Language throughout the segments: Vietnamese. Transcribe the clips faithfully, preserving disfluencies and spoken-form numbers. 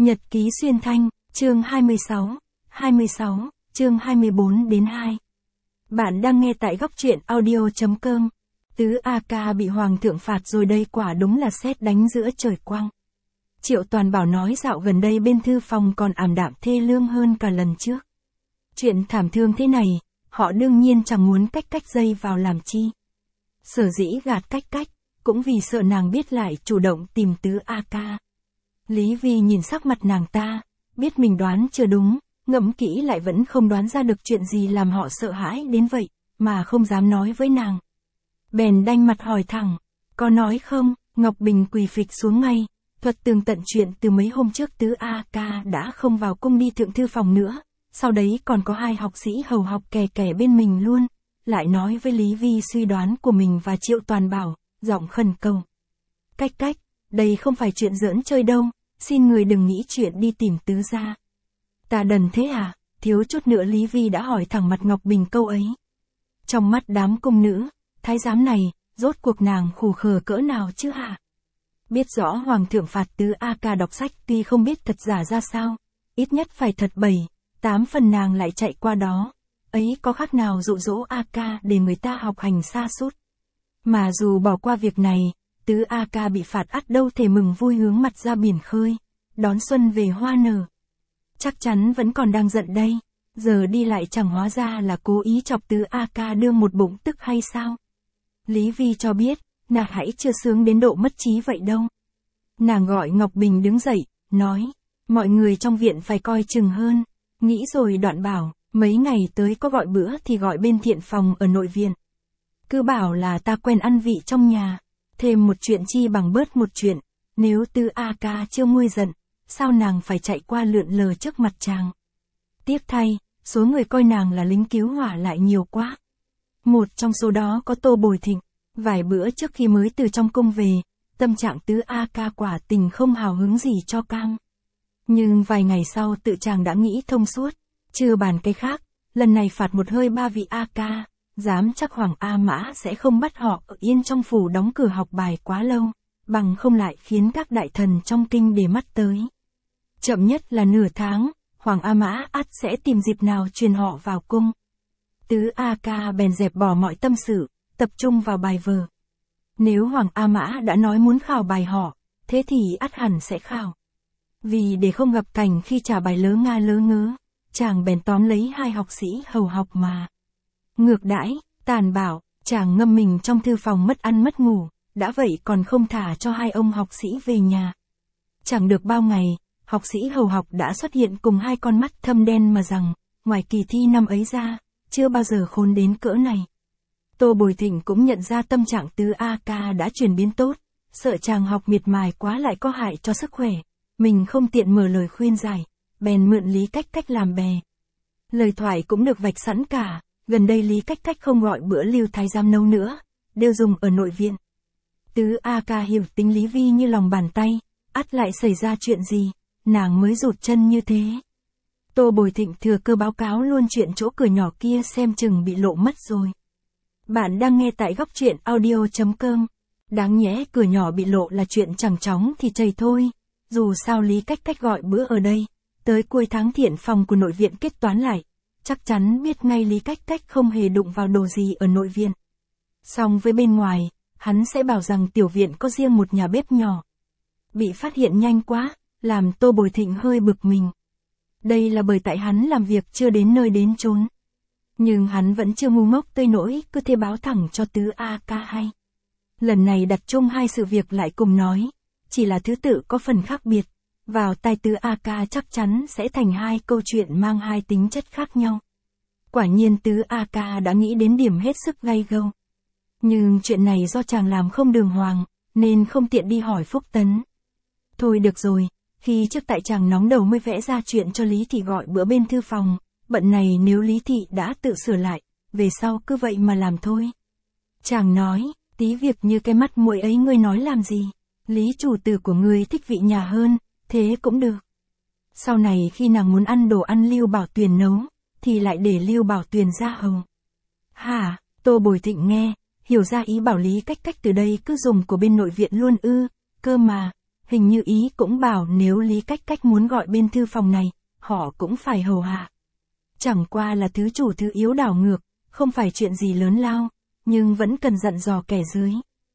Nhật ký xuyên thanh, chương hai mươi sáu, hai mươi sáu, chương hai mươi bốn đến hai. Bạn đang nghe tại góc truyện audio.com. Tứ A Ca bị hoàng thượng phạt rồi đây, quả đúng là sét đánh giữa trời quang. Triệu Toàn Bảo nói dạo gần đây bên thư phòng còn ảm đạm thê lương hơn cả lần trước. Chuyện thảm thương thế này, họ đương nhiên chẳng muốn Cách Cách dây vào làm chi. Sở dĩ gạt Cách Cách, cũng vì sợ nàng biết lại chủ động tìm Tứ A Ca. Lý Vi nhìn sắc mặt nàng ta, biết mình đoán chưa đúng, ngẫm kỹ lại vẫn không đoán ra được chuyện gì làm họ sợ hãi đến vậy, mà không dám nói với nàng. Bèn đanh mặt hỏi thẳng, có nói không? Ngọc Bình quỳ phịch xuống ngay, thuật tường tận chuyện từ mấy hôm trước Tứ A Ca đã không vào cung đi thượng thư phòng nữa, sau đấy còn có hai học sĩ hầu học kè kè bên mình luôn, lại nói với Lý Vi suy đoán của mình và Triệu Toàn Bảo, giọng khẩn cầu. Cách Cách, đây không phải chuyện giỡn chơi đâu, xin người đừng nghĩ chuyện đi tìm Tứ gia. Ta đần thế à? Thiếu chút nữa Lý Vi đã hỏi thẳng mặt Ngọc Bình câu ấy. Trong mắt đám cung nữ, thái giám này, rốt cuộc nàng khù khờ cỡ nào chứ hả? Biết rõ hoàng thượng phạt Tứ A Ca đọc sách tuy không biết thật giả ra sao, ít nhất phải thật bảy, tám phần nàng lại chạy qua đó, ấy có khác nào dụ dỗ A Ca để người ta học hành sa sút. Mà dù bỏ qua việc này, Tứ A Ca bị phạt ắt đâu thể mừng vui hướng mặt ra biển khơi, đón xuân về hoa nở. Chắc chắn vẫn còn đang giận đây, giờ đi lại chẳng hóa ra là cố ý chọc Tứ A Ca đương một bụng tức hay sao? Lý Vi cho biết, nàng hãy chưa sướng đến độ mất trí vậy đâu. Nàng gọi Ngọc Bình đứng dậy, nói, mọi người trong viện phải coi chừng hơn, nghĩ rồi đoạn bảo, mấy ngày tới có gọi bữa thì gọi bên thiện phòng ở nội viện. Cứ bảo là ta quen ăn vị trong nhà, thêm một chuyện chi bằng bớt một chuyện, nếu Tứ A Ca chưa nguôi giận, sao nàng phải chạy qua lượn lờ trước mặt chàng. Tiếc thay, số người coi nàng là lính cứu hỏa lại nhiều quá. Một trong số đó có Tô Bồi Thịnh, vài bữa trước khi mới từ trong cung về, tâm trạng Tứ A Ca quả tình không hào hứng gì cho cam. Nhưng vài ngày sau tự chàng đã nghĩ thông suốt, chưa bàn cái khác, lần này phạt một hơi ba vị A Ca, dám chắc Hoàng A Mã sẽ không bắt họ ở yên trong phủ đóng cửa học bài quá lâu, bằng không lại khiến các đại thần trong kinh để mắt tới. Chậm nhất là nửa tháng, Hoàng A Mã ắt sẽ tìm dịp nào truyền họ vào cung. Tứ A Ca bèn dẹp bỏ mọi tâm sự, tập trung vào bài vở. Nếu Hoàng A Mã đã nói muốn khảo bài họ, thế thì ắt hẳn sẽ khảo. Vì để không gặp cảnh khi trả bài lớ nga lớ ngớ, chàng bèn tóm lấy hai học sĩ hầu học mà ngược đãi, tàn bạo, chàng ngâm mình trong thư phòng mất ăn mất ngủ, đã vậy còn không thả cho hai ông học sĩ về nhà. Chẳng được bao ngày, học sĩ hầu học đã xuất hiện cùng hai con mắt thâm đen mà rằng, ngoài kỳ thi năm ấy ra, chưa bao giờ khốn đến cỡ này. Tô Bồi Thịnh cũng nhận ra tâm trạng Tứ A Ca đã chuyển biến tốt, sợ chàng học miệt mài quá lại có hại cho sức khỏe, mình không tiện mở lời khuyên giải, bèn mượn Lý Cách Cách làm bè. Lời thoại cũng được vạch sẵn cả, gần đây Lý Cách Cách không gọi bữa Lưu thái giám nấu nữa, đều dùng ở nội viện. Tứ A Ca hiểu tính Lý Vi như lòng bàn tay, ắt lại xảy ra chuyện gì, nàng mới rụt chân như thế. Tô Bồi Thịnh thừa cơ báo cáo luôn chuyện chỗ cửa nhỏ kia xem chừng bị lộ mất rồi. Bạn đang nghe tại góc truyện audio.com. Đáng nhẽ cửa nhỏ bị lộ là chuyện chẳng chóng thì chảy thôi. Dù sao Lý Cách Cách gọi bữa ở đây, tới cuối tháng thiện phòng của nội viện kết toán lại, chắc chắn biết ngay Lý Cách Cách không hề đụng vào đồ gì ở nội viện. Song với bên ngoài, hắn sẽ bảo rằng tiểu viện có riêng một nhà bếp nhỏ. Bị phát hiện nhanh quá, làm Tô Bồi Thịnh hơi bực mình. Đây là bởi tại hắn làm việc chưa đến nơi đến chốn. Nhưng hắn vẫn chưa ngu ngốc tới nỗi cứ thế báo thẳng cho Tứ A Ca hay. Lần này đặt chung hai sự việc lại cùng nói, chỉ là thứ tự có phần khác biệt, vào tai Tứ A Ca chắc chắn sẽ thành hai câu chuyện mang hai tính chất khác nhau. Quả nhiên Tứ A Ca đã nghĩ đến điểm hết sức gay gâu. Nhưng chuyện này do chàng làm không đường hoàng, nên không tiện đi hỏi Phúc Tấn. Thôi được rồi, khi trước tại chàng nóng đầu mới vẽ ra chuyện cho Lý Thị gọi bữa bên thư phòng, bận này nếu Lý Thị đã tự sửa lại, về sau cứ vậy mà làm thôi. Chàng nói, tí việc như cái mắt muội ấy ngươi nói làm gì, Lý chủ tử của ngươi thích vị nhà hơn, thế cũng được. Sau này khi nàng muốn ăn đồ ăn Lưu Bảo Tuyền nấu, thì lại để Lưu Bảo Tuyền ra hầu. Hả, Tô Bồi Thịnh nghe, hiểu ra ý bảo Lý Cách Cách từ đây cứ dùng của bên nội viện luôn ư, cơ mà, hình như ý cũng bảo nếu Lý Cách Cách muốn gọi bên thư phòng này, họ cũng phải hầu hạ. Chẳng qua là thứ chủ thứ yếu đảo ngược, không phải chuyện gì lớn lao, nhưng vẫn cần dặn dò kẻ dưới.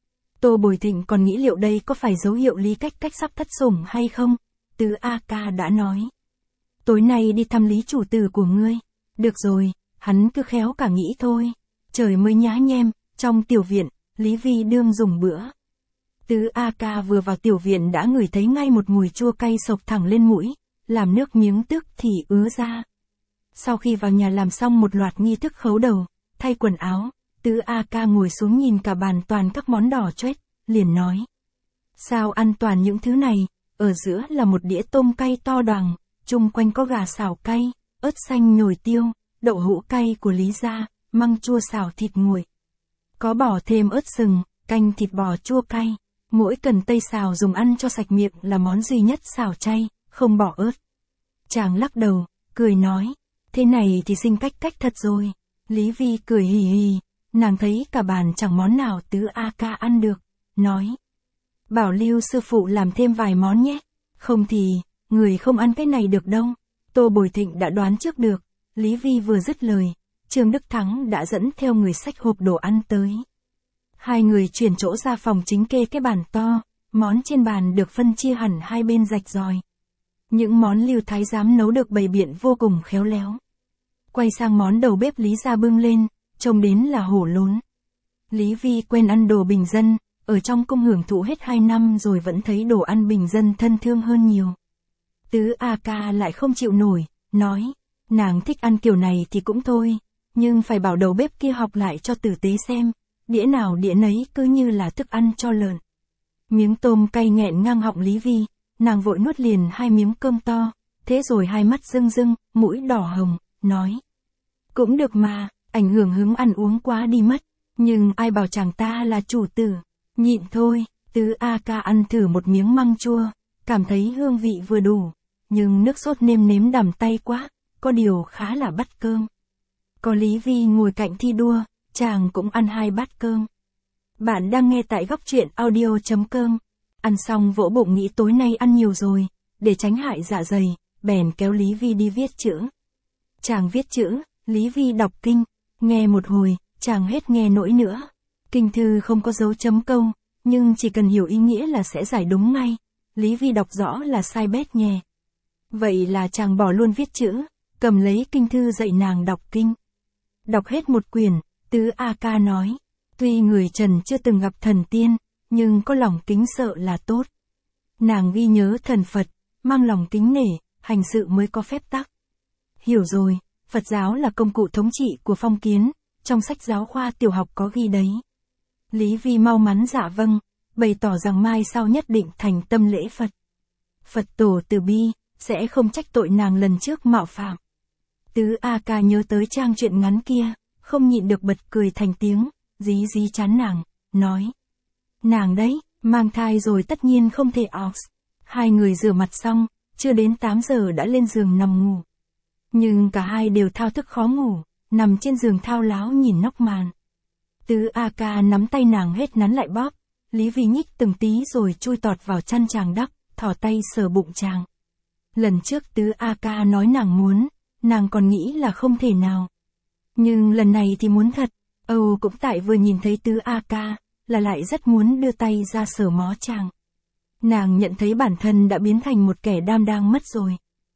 Tô Bồi Thịnh còn nghĩ liệu đây có phải dấu hiệu Lý Cách Cách sắp thất sủng hay không? Tứ A Ca đã nói. Tối nay đi thăm Lý chủ tử của ngươi. Được rồi, hắn cứ khéo cả nghĩ thôi. Trời mới nhá nhem, trong tiểu viện, Lý Vi đương dùng bữa. Tứ A Ca vừa vào tiểu viện đã ngửi thấy ngay một mùi chua cay sộc thẳng lên mũi, làm nước miếng tức thì ứa ra. Sau khi vào nhà làm xong một loạt nghi thức khấu đầu, thay quần áo, Tứ A Ca ngồi xuống nhìn cả bàn toàn các món đỏ choét, liền nói. Sao ăn toàn những thứ này, ở giữa là một đĩa tôm cay to đoằng, chung quanh có gà xào cay, ớt xanh nhồi tiêu, đậu hũ cay của Lý gia, măng chua xào thịt nguội. Có bỏ thêm ớt sừng, canh thịt bò chua cay, mỗi cần tây xào dùng ăn cho sạch miệng là món duy nhất xào chay, không bỏ ớt. Chàng lắc đầu, cười nói, thế này thì sinh Cách Cách thật rồi. Lý Vi cười hì hì, nàng thấy cả bàn chẳng món nào Tứ A Ca ăn được, nói. Bảo Lưu sư phụ làm thêm vài món nhé, không thì, người không ăn cái này được đâu. Tô Bồi Thịnh đã đoán trước được, Lý Vi vừa dứt lời, Trương Đức Thắng đã dẫn theo người xách hộp đồ ăn tới. Hai người chuyển chỗ ra phòng chính kê cái bàn to, món trên bàn được phân chia hẳn hai bên rạch ròi. Những món Lưu Thái giám nấu được bày biện vô cùng khéo léo. Quay sang món đầu bếp Lý gia bưng lên, trông đến là hổ lốn. Lý Vi quen ăn đồ bình dân, ở trong cung hưởng thụ hết hai năm rồi vẫn thấy đồ ăn bình dân thân thương hơn nhiều. Tứ A Ca lại không chịu nổi, nói, nàng thích ăn kiểu này thì cũng thôi, nhưng phải bảo đầu bếp kia học lại cho tử tế xem, đĩa nào đĩa nấy cứ như là thức ăn cho lợn. Miếng tôm cay nghẹn ngang họng Lý Vi, nàng vội nuốt liền hai miếng cơm to, thế rồi hai mắt rưng rưng, mũi đỏ hồng, nói. Cũng được mà, ảnh hưởng hứng ăn uống quá đi mất, nhưng ai bảo chàng ta là chủ tử, nhịn thôi. Tứ A Ca ăn thử một miếng măng chua, cảm thấy hương vị vừa đủ, nhưng nước sốt nêm nếm đằm tay quá, có điều khá là bắt cơm. Có Lý Vi ngồi cạnh thi đua, chàng cũng ăn hai bát cơm. Bạn đang nghe tại góc truyện audio chấm com. Ăn xong vỗ bụng nghĩ tối nay ăn nhiều rồi, để tránh hại dạ dày, bèn kéo Lý Vi đi viết chữ. Chàng viết chữ, Lý Vi đọc kinh, nghe một hồi, chàng hết nghe nổi nữa. Kinh thư không có dấu chấm câu, nhưng chỉ cần hiểu ý nghĩa là sẽ giải đúng ngay. Lý Vi đọc rõ là sai bét nhè. Vậy là chàng bỏ luôn viết chữ, cầm lấy kinh thư dạy nàng đọc kinh. Đọc hết một quyển, Tứ A Ca nói, tuy người trần chưa từng gặp thần tiên, nhưng có lòng kính sợ là tốt. Nàng ghi nhớ thần Phật, mang lòng kính nể, hành sự mới có phép tắc. Hiểu rồi, Phật giáo là công cụ thống trị của phong kiến, trong sách giáo khoa tiểu học có ghi đấy. Lý Vi mau mắn dạ vâng, bày tỏ rằng mai sau nhất định thành tâm lễ Phật. Phật tổ từ bi, sẽ không trách tội nàng lần trước mạo phạm. Tứ A Ca nhớ tới trang truyện ngắn kia, không nhịn được bật cười thành tiếng, dí dí chán nàng, nói. Nàng đấy, mang thai rồi tất nhiên không thể ox. Hai người rửa mặt xong, chưa đến tám giờ đã lên giường nằm ngủ. Nhưng cả hai đều thao thức khó ngủ, nằm trên giường thao láo nhìn nóc màn. Tứ A Ca nắm tay nàng hết nắn lại bóp, Lý Vi nhích từng tí rồi chui tọt vào chăn chàng đắp, thò tay sờ bụng chàng. Lần trước Tứ A Ca nói nàng muốn, nàng còn nghĩ là không thể nào. Nhưng lần này thì muốn thật, Âu cũng tại vừa nhìn thấy Tứ A Ca, là lại rất muốn đưa tay ra sờ mó chàng. Nàng nhận thấy bản thân đã biến thành một kẻ đam đang mất rồi.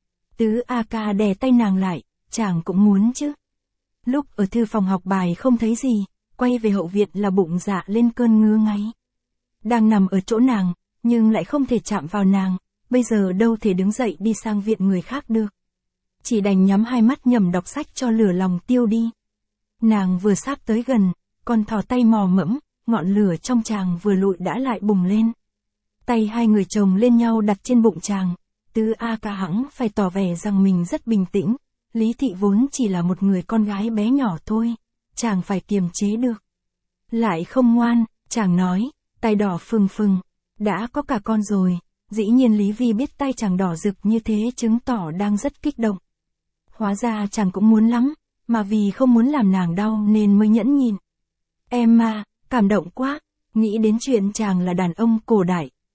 Tứ A Ca đè tay nàng lại, chàng cũng muốn chứ. Lúc ở thư phòng học bài không thấy gì, quay về hậu viện là bụng dạ lên cơn ngứa ngáy. Đang nằm ở chỗ nàng, nhưng lại không thể chạm vào nàng, bây giờ đâu thể đứng dậy đi sang viện người khác được. Chỉ đành nhắm hai mắt nhầm đọc sách cho lửa lòng tiêu đi. Nàng vừa sắp tới gần, còn thò tay mò mẫm, ngọn lửa trong chàng vừa lụi đã lại bùng lên. Tay hai người chồng lên nhau đặt trên bụng chàng, Tứ A Ca hẵng phải tỏ vẻ rằng mình rất bình tĩnh, Lý Thị vốn chỉ là một người con gái bé nhỏ thôi, chàng phải kiềm chế được. Lại không ngoan, chàng nói, tay đỏ phừng phừng, đã có cả con rồi, dĩ nhiên Lý Vi biết tay chàng đỏ rực như thế chứng tỏ đang rất kích động. Hóa ra chàng cũng muốn lắm, mà vì không muốn làm nàng đau nên mới nhẫn nhịn. Em mà, cảm động quá, nghĩ đến chuyện chàng là đàn ông cổ đại,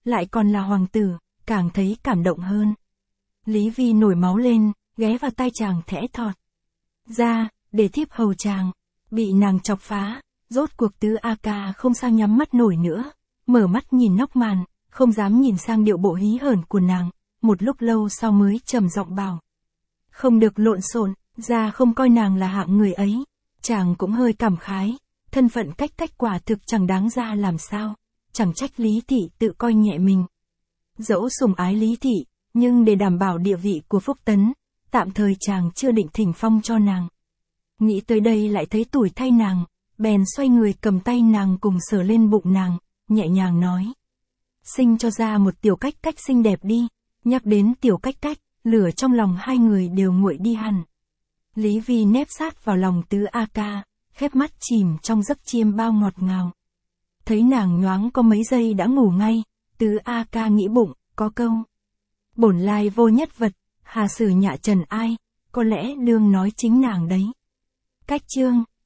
lại còn là hoàng tử, càng thấy cảm động hơn. Lý Vi nổi máu lên, ghé vào tai chàng thẽ thọt. Ra, để thiếp hầu chàng. Bị nàng chọc phá, rốt cuộc Tứ A Ca không sao nhắm mắt nổi nữa, mở mắt nhìn nóc màn, không dám nhìn sang điệu bộ hí hởn của nàng, một lúc lâu sau mới trầm giọng bảo. Không được lộn xộn, ra không coi nàng là hạng người ấy. Chàng cũng hơi cảm khái, thân phận cách cách quả thực chẳng đáng ra làm sao, chẳng trách Lý Thị tự coi nhẹ mình. Dẫu sủng ái Lý Thị, nhưng để đảm bảo địa vị của Phúc Tấn, tạm thời chàng chưa định thỉnh phong cho nàng. Nghĩ tới đây lại thấy tủi thay nàng, bèn xoay người cầm tay nàng cùng sờ lên bụng nàng, nhẹ nhàng nói. Sinh cho ra một tiểu cách cách xinh đẹp đi. Nhắc đến tiểu cách cách, lửa trong lòng hai người đều nguội đi hẳn. Lý Vi nép sát vào lòng Tứ A Ca, khép mắt chìm trong giấc chiêm bao ngọt ngào. Thấy nàng nhoáng có mấy giây đã ngủ ngay, Tứ A Ca nghĩ bụng, có câu. Bổn lai vô nhất vật, hà sử nhạ trần ai, có lẽ đương nói chính nàng đấy. Cách chương